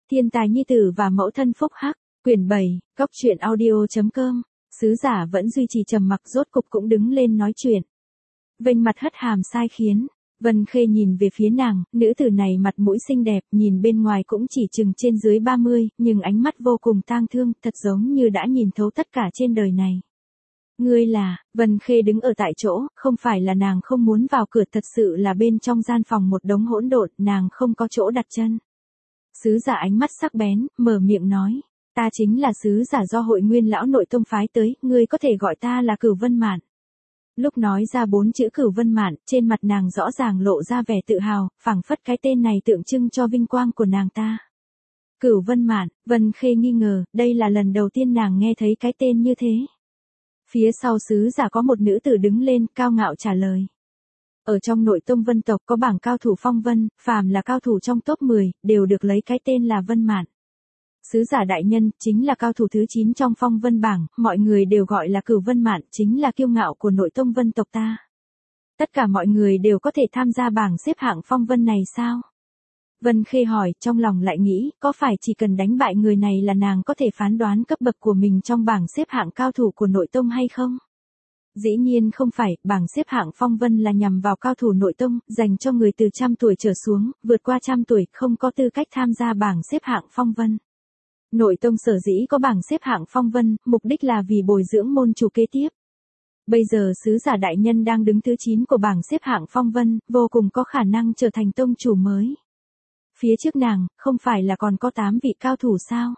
Thiên tài nhi tử và mẫu thân phúc hắc, quyển 7, Cóc truyện audio.com. Sứ giả vẫn duy trì trầm mặc, rốt cục cũng đứng lên nói chuyện. Vênh mặt hất hàm sai khiến. Vân Khê nhìn về phía nàng, nữ tử này mặt mũi xinh đẹp, nhìn bên ngoài cũng chỉ chừng trên dưới 30, nhưng ánh mắt vô cùng tang thương, thật giống như đã nhìn thấu tất cả trên đời này. Ngươi là, Vân Khê đứng ở tại chỗ, không phải là nàng không muốn vào cửa, thật sự là bên trong gian phòng một đống hỗn độn, nàng không có chỗ đặt chân. Sứ giả ánh mắt sắc bén, mở miệng nói, ta chính là sứ giả do Hội Nguyên lão nội tông phái tới, ngươi có thể gọi ta là Cửu Vân Mạn. Lúc nói ra 4 chữ Cửu Vân Mạn, trên mặt nàng rõ ràng lộ ra vẻ tự hào, phảng phất cái tên này tượng trưng cho vinh quang của nàng ta. Cửu Vân Mạn, Vân Khê nghi ngờ, đây là lần đầu tiên nàng nghe thấy cái tên như thế. Phía sau sứ giả có một nữ tử đứng lên, cao ngạo trả lời. Ở trong nội tông Vân tộc có bảng cao thủ phong vân, phàm là cao thủ trong top 10, đều được lấy cái tên là Vân Mạn. Sứ giả đại nhân, chính là cao thủ thứ 9 trong phong vân bảng, mọi người đều gọi là Cửu Vân Mạn, chính là kiêu ngạo của nội tông Vân tộc ta. Tất cả mọi người đều có thể tham gia bảng xếp hạng phong vân này sao? Vân Khê hỏi, trong lòng lại nghĩ, có phải chỉ cần đánh bại người này là nàng có thể phán đoán cấp bậc của mình trong bảng xếp hạng cao thủ của nội tông hay không? Dĩ nhiên không phải, bảng xếp hạng phong vân là nhằm vào cao thủ nội tông, dành cho người từ 100 tuổi trở xuống, vượt qua 100 tuổi, không có tư cách tham gia bảng xếp hạng phong vân. Nội tông sở dĩ có bảng xếp hạng phong vân, mục đích là vì bồi dưỡng môn chủ kế tiếp. Bây giờ sứ giả đại nhân đang đứng thứ 9 của bảng xếp hạng phong vân, vô cùng có khả năng trở thành tông chủ mới. Phía trước nàng, không phải là còn có 8 vị cao thủ sao?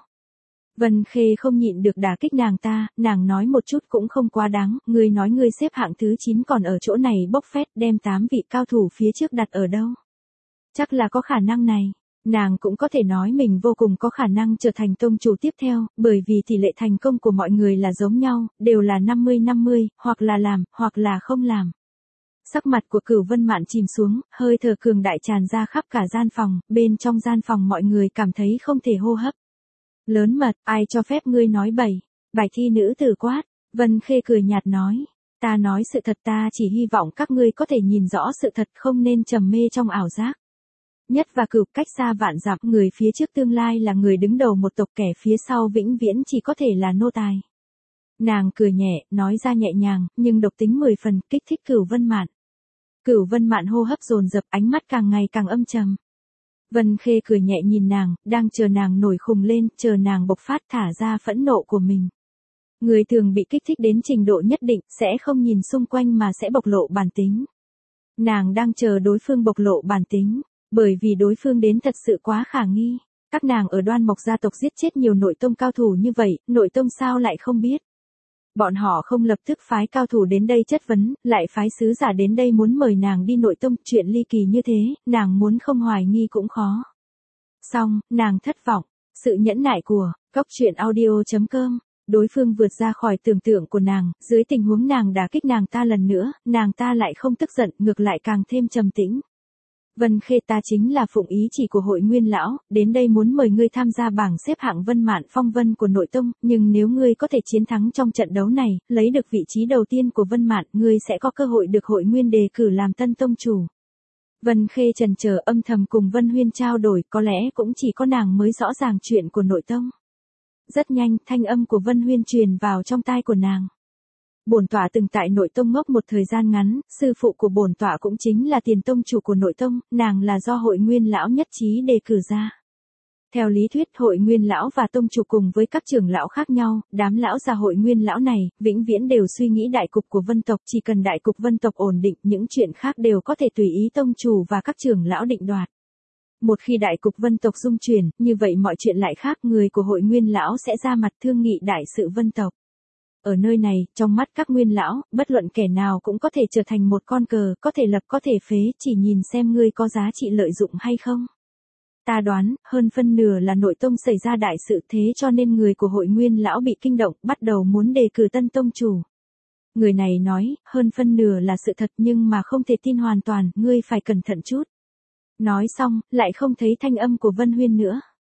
Vân Khê không nhịn được đả kích nàng ta, nàng nói một chút cũng không quá đáng, ngươi nói ngươi xếp hạng thứ 9 còn ở chỗ này bốc phét, đem 8 vị cao thủ phía trước đặt ở đâu? Chắc là có khả năng này. Nàng cũng có thể nói mình vô cùng có khả năng trở thành tông chủ tiếp theo, bởi vì tỷ lệ thành công của mọi người là giống nhau, đều là 50-50, hoặc là làm, hoặc là không làm. Sắc mặt của Cửu Vân Mạn chìm xuống, hơi thở cường đại tràn ra khắp cả gian phòng, bên trong gian phòng mọi người cảm thấy không thể hô hấp. Lớn mật, ai cho phép ngươi nói bậy? Bạch thi nữ tử quát. Vân Khê cười nhạt nói, ta nói sự thật, ta chỉ hy vọng các ngươi có thể nhìn rõ sự thật, không nên trầm mê trong ảo giác. Nhất và Cửu cách xa vạn dặm, người phía trước tương lai là người đứng đầu một tộc, kẻ phía sau vĩnh viễn chỉ có thể là nô tài. Nàng cười nhẹ, nói ra nhẹ nhàng, nhưng độc tính 10 phần, kích thích Cửu Vân Mạn. Cửu Vân Mạn hô hấp dồn dập, ánh mắt càng ngày càng âm trầm. Vân Khê cười nhẹ nhìn nàng, đang chờ nàng nổi khùng lên, chờ nàng bộc phát thả ra phẫn nộ của mình. Người thường bị kích thích đến trình độ nhất định, sẽ không nhìn xung quanh mà sẽ bộc lộ bản tính. Nàng đang chờ đối phương bộc lộ bản tính, bởi vì đối phương đến thật sự quá khả nghi. Các nàng ở Đoan Mộc gia tộc giết chết nhiều nội tông cao thủ như vậy, nội tông sao lại không biết? Bọn họ không lập tức phái cao thủ đến đây chất vấn, lại phái sứ giả đến đây muốn mời nàng đi nội tông, chuyện ly kỳ như thế, nàng muốn không hoài nghi cũng khó. Xong, nàng thất vọng, sự nhẫn nại của Cóc truyện audio.com, đối phương vượt ra khỏi tưởng tượng của nàng, dưới tình huống nàng đả kích nàng ta lần nữa, nàng ta lại không tức giận, ngược lại càng thêm trầm tĩnh. Vân Khê, ta chính là phụng ý chỉ của Hội Nguyên lão, đến đây muốn mời ngươi tham gia bảng xếp hạng Vân Mạn phong vân của nội tông, nhưng nếu ngươi có thể chiến thắng trong trận đấu này, lấy được vị trí đầu tiên của Vân Mạn, ngươi sẽ có cơ hội được Hội Nguyên đề cử làm tân tông chủ. Vân Khê chần chờ, âm thầm cùng Vân Huyên trao đổi, có lẽ cũng chỉ có nàng mới rõ ràng chuyện của nội tông. Rất nhanh, thanh âm của Vân Huyên truyền vào trong tai của nàng. Bổn tọa từng tại nội tông ngốc một thời gian ngắn, sư phụ của bổn tọa cũng chính là tiền tông chủ của nội tông, nàng là do Hội Nguyên lão nhất trí đề cử ra. Theo lý thuyết, Hội Nguyên lão và tông chủ cùng với các trưởng lão khác nhau, đám lão già Hội Nguyên lão này, vĩnh viễn đều suy nghĩ đại cục của Vân tộc, chỉ cần đại cục Vân tộc ổn định, những chuyện khác đều có thể tùy ý tông chủ và các trưởng lão định đoạt. Một khi đại cục Vân tộc dung chuyển, như vậy mọi chuyện lại khác, người của Hội Nguyên lão sẽ ra mặt thương nghị đại sự Vân tộc. Ở nơi này, trong mắt các nguyên lão, bất luận kẻ nào cũng có thể trở thành một con cờ, có thể lập có thể phế, chỉ nhìn xem ngươi có giá trị lợi dụng hay không. Ta đoán, hơn phân nửa là nội tông xảy ra đại sự, thế cho nên người của Hội Nguyên lão bị kinh động, bắt đầu muốn đề cử tân tông chủ. Người này nói, hơn phân nửa là sự thật nhưng mà không thể tin hoàn toàn, ngươi phải cẩn thận chút. Nói xong, lại không thấy thanh âm của Vân Huyên nữa.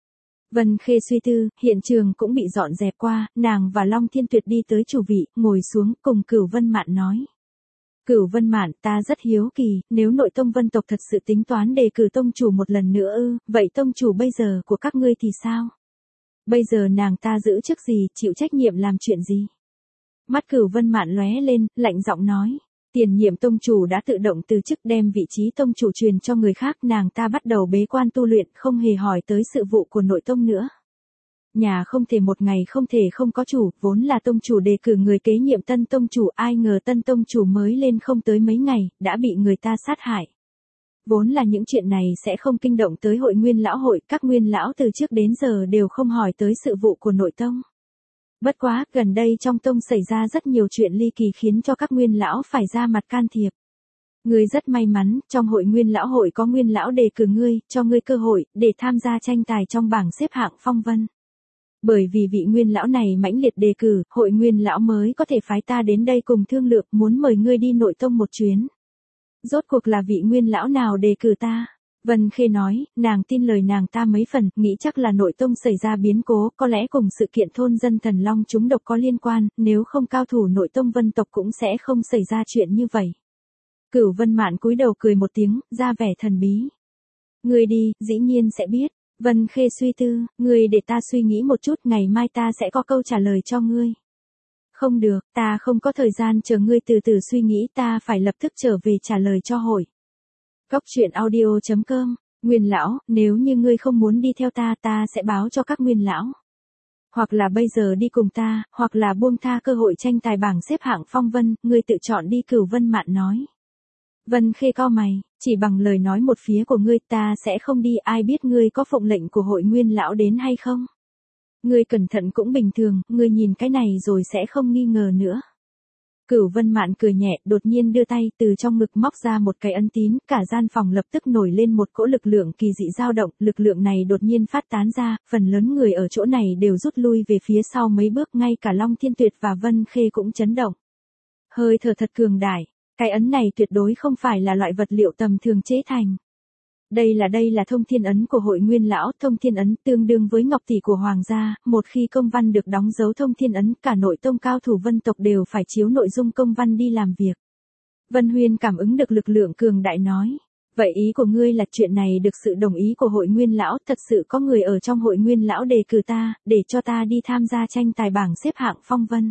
Vân Khê suy tư, hiện trường cũng bị dọn dẹp qua, nàng và Long Thiên Tuyệt đi tới chủ vị, ngồi xuống cùng Cửu Vân Mạn nói. Cửu Vân Mạn, ta rất hiếu kỳ, nếu nội tông Vân tộc thật sự tính toán đề cử tông chủ một lần nữa vậy tông chủ bây giờ của các ngươi thì sao? Bây giờ nàng ta giữ chức gì, chịu trách nhiệm làm chuyện gì? Mắt Cửu Vân Mạn lóe lên, lạnh giọng nói. Tiền nhiệm tông chủ đã tự động từ chức đem vị trí tông chủ truyền cho người khác, nàng ta bắt đầu bế quan tu luyện, không hề hỏi tới sự vụ của nội tông nữa. Nhà không thể một ngày không thể không có chủ, vốn là tông chủ đề cử người kế nhiệm tân tông chủ, ai ngờ tân tông chủ mới lên không tới mấy ngày, đã bị người ta sát hại. Vốn là những chuyện này sẽ không kinh động tới hội nguyên lão hội, các nguyên lão từ trước đến giờ đều không hỏi tới sự vụ của nội tông. Bất quá, gần đây trong tông xảy ra rất nhiều chuyện ly kỳ khiến cho các nguyên lão phải ra mặt can thiệp. Ngươi rất may mắn, trong hội nguyên lão hội có nguyên lão đề cử ngươi, cho ngươi cơ hội, để tham gia tranh tài trong bảng xếp hạng phong vân. Bởi vì vị nguyên lão này mãnh liệt đề cử, hội nguyên lão mới có thể phái ta đến đây cùng thương lượng, muốn mời ngươi đi nội tông một chuyến. Rốt cuộc là vị nguyên lão nào đề cử ta? Vân Khê nói, nàng tin lời nàng ta mấy phần, nghĩ chắc là nội tông xảy ra biến cố, có lẽ cùng sự kiện thôn dân thần long chúng độc có liên quan, nếu không cao thủ nội tông Vân tộc cũng sẽ không xảy ra chuyện như vậy. Cửu Vân Mạn cúi đầu cười một tiếng, ra vẻ thần bí. Ngươi đi, dĩ nhiên sẽ biết. Vân Khê suy tư, ngươi để ta suy nghĩ một chút, ngày mai ta sẽ có câu trả lời cho ngươi. Không được, ta không có thời gian chờ ngươi từ từ suy nghĩ, ta phải lập tức trở về trả lời cho hội. Cốc truyện audio.com, Nguyên lão, nếu như ngươi không muốn đi theo ta, ta sẽ báo cho các nguyên lão. Hoặc là bây giờ đi cùng ta, hoặc là buông tha cơ hội tranh tài bảng xếp hạng phong vân, ngươi tự chọn đi. Cửu Vân Mạn nói. Vân Khê cau mày, chỉ bằng lời nói một phía của ngươi ta sẽ không đi, ai biết ngươi có phụng lệnh của hội nguyên lão đến hay không. Ngươi cẩn thận cũng bình thường, ngươi nhìn cái này rồi sẽ không nghi ngờ nữa. Cửu Vân Mạn cười nhẹ, đột nhiên đưa tay từ trong ngực móc ra một cái ấn tín, cả gian phòng lập tức nổi lên một cỗ lực lượng kỳ dị dao động, lực lượng này đột nhiên phát tán ra, phần lớn người ở chỗ này đều rút lui về phía sau mấy bước, ngay cả Long Thiên Tuyệt và Vân Khê cũng chấn động. Hơi thở thật cường đại, cái ấn này tuyệt đối không phải là loại vật liệu tầm thường chế thành. Đây là thông thiên ấn của hội nguyên lão, thông thiên ấn tương đương với ngọc tỷ của hoàng gia, một khi công văn được đóng dấu thông thiên ấn, cả nội tông cao thủ Vân tộc đều phải chiếu nội dung công văn đi làm việc. Vân Huyên cảm ứng được lực lượng cường đại nói, vậy ý của ngươi là chuyện này được sự đồng ý của hội nguyên lão, thật sự có người ở trong hội nguyên lão đề cử ta, để cho ta đi tham gia tranh tài bảng xếp hạng phong vân.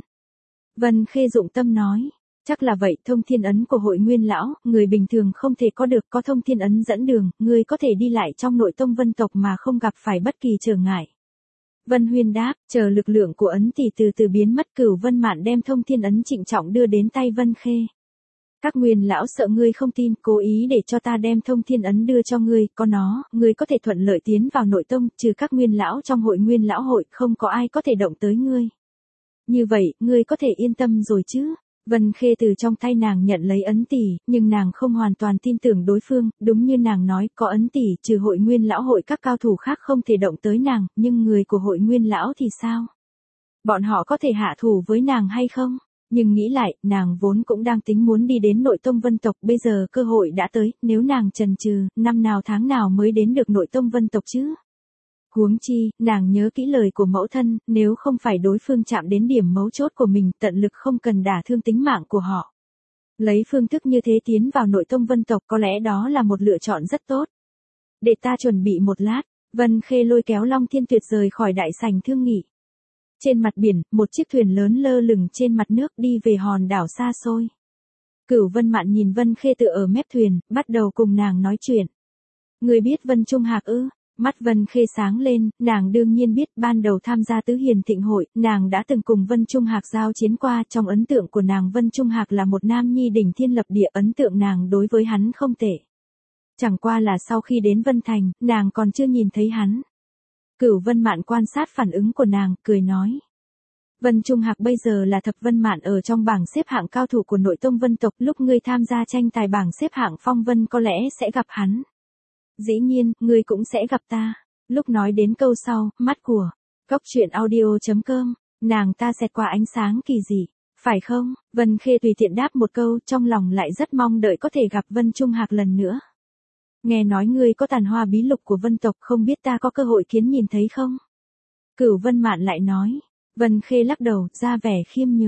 Vân Khê dụng tâm nói. Chắc là vậy, thông thiên ấn của hội nguyên lão, người bình thường không thể có được, có thông thiên ấn dẫn đường, người có thể đi lại trong nội tông Vân tộc mà không gặp phải bất kỳ trở ngại. Vân Huyên đáp, chờ lực lượng của ấn tỷ từ từ biến mất. Cửu Vân Mạn đem thông thiên ấn trịnh trọng đưa đến tay Vân Khê. Các nguyên lão sợ ngươi không tin, cố ý để cho ta đem thông thiên ấn đưa cho ngươi, có nó, ngươi có thể thuận lợi tiến vào nội tông, trừ các nguyên lão trong hội nguyên lão hội, không có ai có thể động tới ngươi. Như vậy, ngươi có thể yên tâm rồi chứ? Vân Khê từ trong tay nàng nhận lấy ấn tỷ, nhưng nàng không hoàn toàn tin tưởng đối phương, đúng như nàng nói, có ấn tỷ, trừ hội nguyên lão hội các cao thủ khác không thể động tới nàng, nhưng người của hội nguyên lão thì sao? Bọn họ có thể hạ thủ với nàng hay không? Nhưng nghĩ lại, nàng vốn cũng đang tính muốn đi đến nội tông Vân tộc, bây giờ cơ hội đã tới, nếu nàng chần chừ, năm nào tháng nào mới đến được nội tông Vân tộc chứ? Huống chi, nàng nhớ kỹ lời của mẫu thân, nếu không phải đối phương chạm đến điểm mấu chốt của mình, tận lực không cần đả thương tính mạng của họ. Lấy phương thức như thế tiến vào nội tông Vân tộc có lẽ đó là một lựa chọn rất tốt. Để ta chuẩn bị một lát, Vân Khê lôi kéo Long Thiên Tuyệt rời khỏi đại sảnh thương nghị. Trên mặt biển, một chiếc thuyền lớn lơ lửng trên mặt nước đi về hòn đảo xa xôi. Cửu Vân Mạn nhìn Vân Khê tựa ở mép thuyền, bắt đầu cùng nàng nói chuyện. Người biết Vân Trung Hạc ư? Mắt Vân Khê sáng lên, nàng đương nhiên biết, ban đầu tham gia Tứ Hiền Thịnh hội, nàng đã từng cùng Vân Trung Hạc giao chiến qua, trong ấn tượng của nàng Vân Trung Hạc là một nam nhi đỉnh thiên lập địa, ấn tượng nàng đối với hắn không tệ. Chẳng qua là sau khi đến Vân Thành, nàng còn chưa nhìn thấy hắn. Cửu Vân Mạn quan sát phản ứng của nàng, cười nói. Vân Trung Hạc bây giờ là thập Vân Mạn ở trong bảng xếp hạng cao thủ của nội tông Vân tộc, lúc ngươi tham gia tranh tài bảng xếp hạng phong vân có lẽ sẽ gặp hắn. Dĩ nhiên, ngươi cũng sẽ gặp ta. Lúc nói đến câu sau, mắt của Cốc truyện audio.com, nàng ta xẹt qua ánh sáng kỳ dị, phải không? Vân Khê tùy tiện đáp một câu, trong lòng lại rất mong đợi có thể gặp Vân Trung Hạc lần nữa. Nghe nói ngươi có tàn hoa bí lục của Vân tộc, không biết ta có cơ hội kiến nhìn thấy không? Cửu Vân Mạn lại nói. Vân Khê lắc đầu, ra vẻ khiêm nhường.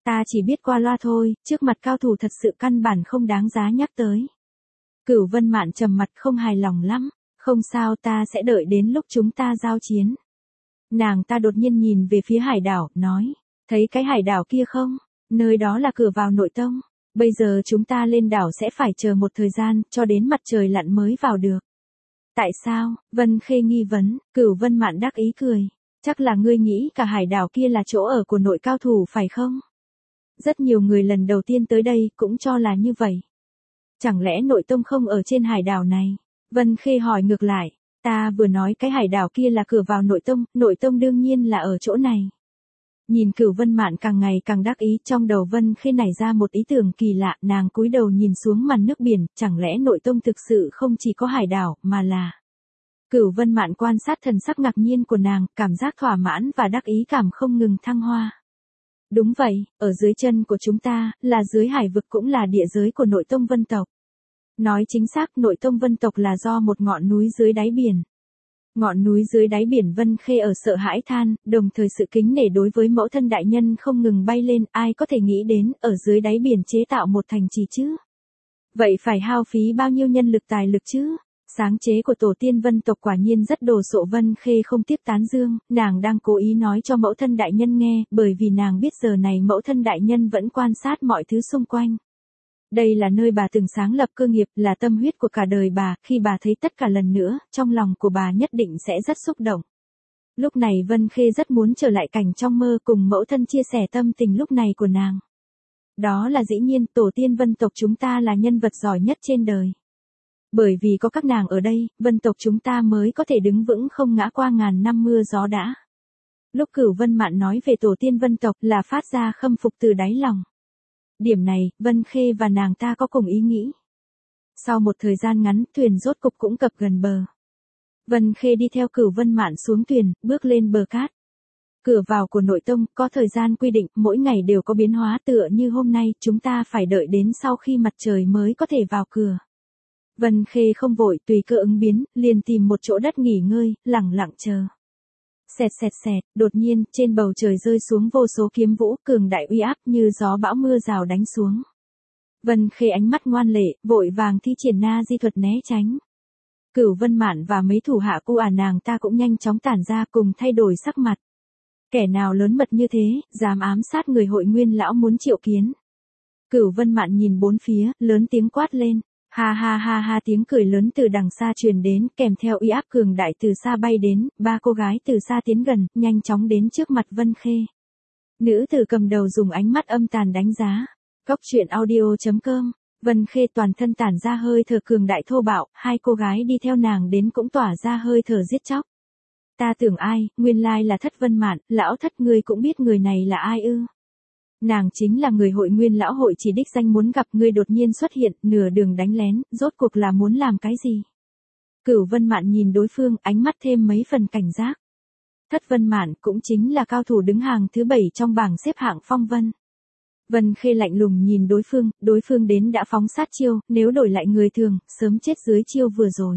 Ta chỉ biết qua loa thôi, trước mặt cao thủ thật sự căn bản không đáng giá nhắc tới. Cửu Vân Mạn trầm mặt không hài lòng lắm, không sao ta sẽ đợi đến lúc chúng ta giao chiến. Nàng ta đột nhiên nhìn về phía hải đảo, nói, thấy cái hải đảo kia không? Nơi đó là cửa vào nội tông. Bây giờ chúng ta lên đảo sẽ phải chờ một thời gian, cho đến mặt trời lặn mới vào được. Tại sao? Vân Khê nghi vấn, Cửu Vân Mạn đắc ý cười. Chắc là ngươi nghĩ cả hải đảo kia là chỗ ở của nội cao thủ phải không? Rất nhiều người lần đầu tiên tới đây cũng cho là như vậy. Chẳng lẽ nội tông không ở trên hải đảo này? Vân Khê hỏi ngược lại, ta vừa nói cái hải đảo kia là cửa vào nội tông đương nhiên là ở chỗ này. Nhìn Cửu Vân Mạn càng ngày càng đắc ý, trong đầu Vân Khê nảy ra một ý tưởng kỳ lạ, nàng cúi đầu nhìn xuống màn nước biển, chẳng lẽ nội tông thực sự không chỉ có hải đảo, mà là... Cửu Vân Mạn quan sát thần sắc ngạc nhiên của nàng, cảm giác thỏa mãn và đắc ý cảm không ngừng thăng hoa. Đúng vậy, ở dưới chân của chúng ta, là dưới hải vực cũng là địa giới của nội tông vân tộc. Nói chính xác, nội tông vân tộc là do một ngọn núi dưới đáy biển. Ngọn núi dưới đáy biển. Vân Khê ở sợ hãi than, đồng thời sự kính nể đối với mẫu thân đại nhân không ngừng bay lên, ai có thể nghĩ đến, ở dưới đáy biển chế tạo một thành trì chứ? Vậy phải hao phí bao nhiêu nhân lực tài lực chứ? Sáng chế của tổ tiên vân tộc quả nhiên rất đồ sộ. Vân Khê không tiếc tán dương, nàng đang cố ý nói cho mẫu thân đại nhân nghe, bởi vì nàng biết giờ này mẫu thân đại nhân vẫn quan sát mọi thứ xung quanh. Đây là nơi bà từng sáng lập cơ nghiệp, là tâm huyết của cả đời bà, khi bà thấy tất cả lần nữa, trong lòng của bà nhất định sẽ rất xúc động. Lúc này Vân Khê rất muốn trở lại cảnh trong mơ cùng mẫu thân chia sẻ tâm tình lúc này của nàng. Đó là dĩ nhiên, tổ tiên vân tộc chúng ta là nhân vật giỏi nhất trên đời. Bởi vì có các nàng ở đây, vân tộc chúng ta mới có thể đứng vững không ngã qua ngàn năm mưa gió đã. Lúc Cửu Vân Mạn nói về tổ tiên vân tộc là phát ra khâm phục từ đáy lòng. Điểm này, Vân Khê và nàng ta có cùng ý nghĩ. Sau một thời gian ngắn, thuyền rốt cục cũng cập gần bờ. Vân Khê đi theo Cửu Vân Mạn xuống thuyền, bước lên bờ cát. Cửa vào của nội tông có thời gian quy định, mỗi ngày đều có biến hóa, tựa như hôm nay, chúng ta phải đợi đến sau khi mặt trời mới có thể vào cửa. Vân Khê không vội, tùy cơ ứng biến, liền tìm một chỗ đất nghỉ ngơi, lẳng lặng chờ. Xẹt xẹt xẹt, đột nhiên, trên bầu trời rơi xuống vô số kiếm vũ, cường đại uy áp như gió bão mưa rào đánh xuống. Vân Khê ánh mắt ngoan lệ, vội vàng thi triển na di thuật né tránh. Cửu Vân Mạn và mấy thủ hạ cu nàng ta cũng nhanh chóng tản ra cùng thay đổi sắc mặt. Kẻ nào lớn mật như thế, dám ám sát người hội nguyên lão muốn triệu kiến. Cửu Vân Mạn nhìn bốn phía, lớn tiếng quát lên. Ha ha ha ha, tiếng cười lớn từ đằng xa truyền đến, kèm theo uy áp cường đại từ xa bay đến, ba cô gái từ xa tiến gần, nhanh chóng đến trước mặt Vân Khê. Nữ tử cầm đầu dùng ánh mắt âm tàn đánh giá. Cóc truyện audio.com. Vân Khê toàn thân tản ra hơi thở cường đại thô bạo, hai cô gái đi theo nàng đến cũng tỏa ra hơi thở giết chóc. Ta tưởng ai, nguyên lai là Thất Vân Mạn, lão Thất, ngươi cũng biết người này là ai ư? Nàng chính là người hội nguyên lão hội chỉ đích danh muốn gặp ngươi đột nhiên xuất hiện, nửa đường đánh lén, rốt cuộc là muốn làm cái gì? Cửu Vân Mạn nhìn đối phương, ánh mắt thêm mấy phần cảnh giác. Thất Vân Mạn cũng chính là cao thủ đứng hàng thứ 7 trong bảng xếp hạng phong vân. Vân Khê lạnh lùng nhìn đối phương đến đã phóng sát chiêu, nếu đổi lại người thường, sớm chết dưới chiêu vừa rồi.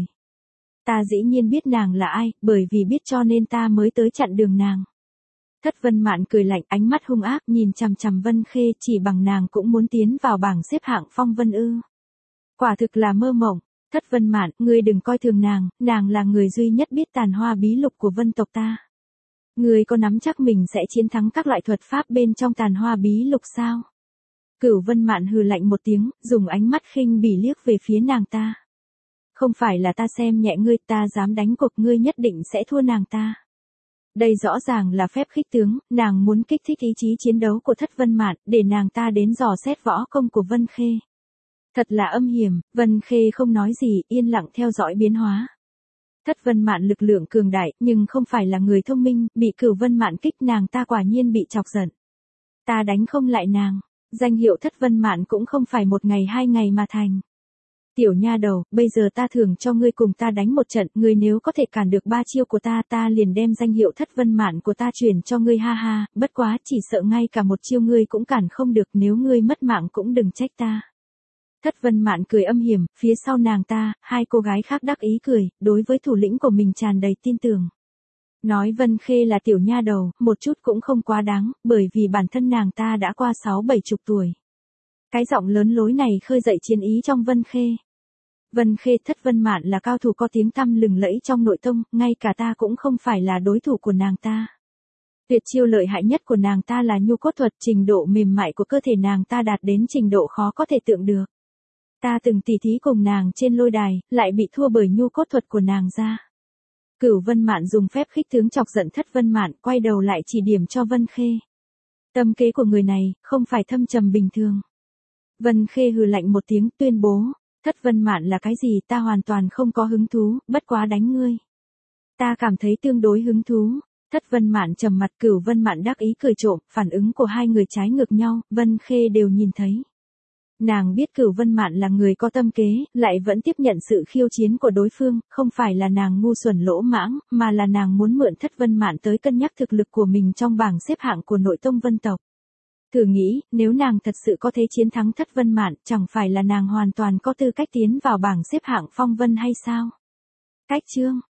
Ta dĩ nhiên biết nàng là ai, bởi vì biết cho nên ta mới tới chặn đường nàng. Thất Vân Mạn cười lạnh, ánh mắt hung ác nhìn chằm chằm Vân Khê, chỉ bằng nàng cũng muốn tiến vào bảng xếp hạng phong vân ư? Quả thực là mơ mộng. Thất Vân Mạn, ngươi đừng coi thường nàng là người duy nhất biết tàn hoa bí lục của vân tộc ta. Ngươi có nắm chắc mình sẽ chiến thắng các loại thuật pháp bên trong tàn hoa bí lục sao? Cửu Vân Mạn hừ lạnh một tiếng, dùng ánh mắt khinh bỉ liếc về phía nàng ta. Không phải là ta xem nhẹ ngươi, ta dám đánh cuộc ngươi nhất định sẽ thua nàng ta. Đây rõ ràng là phép khích tướng, nàng muốn kích thích ý chí chiến đấu của Thất Vân Mạn, để nàng ta đến dò xét võ công của Vân Khê. Thật là âm hiểm, Vân Khê không nói gì, yên lặng theo dõi biến hóa. Thất Vân Mạn lực lượng cường đại, nhưng không phải là người thông minh, bị Cửu Vân Mạn kích nàng ta quả nhiên bị chọc giận. Ta đánh không lại nàng, danh hiệu Thất Vân Mạn cũng không phải một ngày hai ngày mà thành. Tiểu nha đầu, bây giờ ta thưởng cho ngươi cùng ta đánh một trận, ngươi nếu có thể cản được 3 chiêu của ta liền đem danh hiệu Thất Vân Mạn của ta chuyển cho ngươi, ha ha, bất quá chỉ sợ ngay cả một chiêu ngươi cũng cản không được, nếu ngươi mất mạng cũng đừng trách ta. Thất Vân Mạn cười âm hiểm, phía sau nàng ta, hai cô gái khác đắc ý cười, đối với thủ lĩnh của mình tràn đầy tin tưởng. Nói Vân Khê là tiểu nha đầu, một chút cũng không quá đáng, bởi vì bản thân nàng ta đã qua 6-70 tuổi. Cái giọng lớn lối này khơi dậy chiến ý trong Vân Khê. Vân Khê Thất Vân Mạn là cao thủ có tiếng tăm lừng lẫy trong nội tông, ngay cả ta cũng không phải là đối thủ của nàng ta. Tuyệt chiêu lợi hại nhất của nàng ta là nhu cốt thuật, trình độ mềm mại của cơ thể nàng ta đạt đến trình độ khó có thể tưởng được. Ta từng tỉ thí cùng nàng trên lôi đài, lại bị thua bởi nhu cốt thuật của nàng ra. Cửu Vân Mạn dùng phép khích tướng chọc giận Thất Vân Mạn, quay đầu lại chỉ điểm cho Vân Khê. Tâm kế của người này, không phải thâm trầm bình thường. Vân Khê hừ lạnh một tiếng, tuyên bố, Thất Vân Mạn là cái gì ta hoàn toàn không có hứng thú, bất quá đánh ngươi. Ta cảm thấy tương đối hứng thú. Thất Vân Mạn trầm mặt, Cửu Vân Mạn đắc ý cười trộm, phản ứng của hai người trái ngược nhau, Vân Khê đều nhìn thấy. Nàng biết Cửu Vân Mạn là người có tâm kế, lại vẫn tiếp nhận sự khiêu chiến của đối phương, không phải là nàng ngu xuẩn lỗ mãng, mà là nàng muốn mượn Thất Vân Mạn tới cân nhắc thực lực của mình trong bảng xếp hạng của nội tông Vân tộc. Thử nghĩ, nếu nàng thật sự có thể chiến thắng Thất Vân Mạn, chẳng phải là nàng hoàn toàn có tư cách tiến vào bảng xếp hạng phong vân hay sao? Cách chương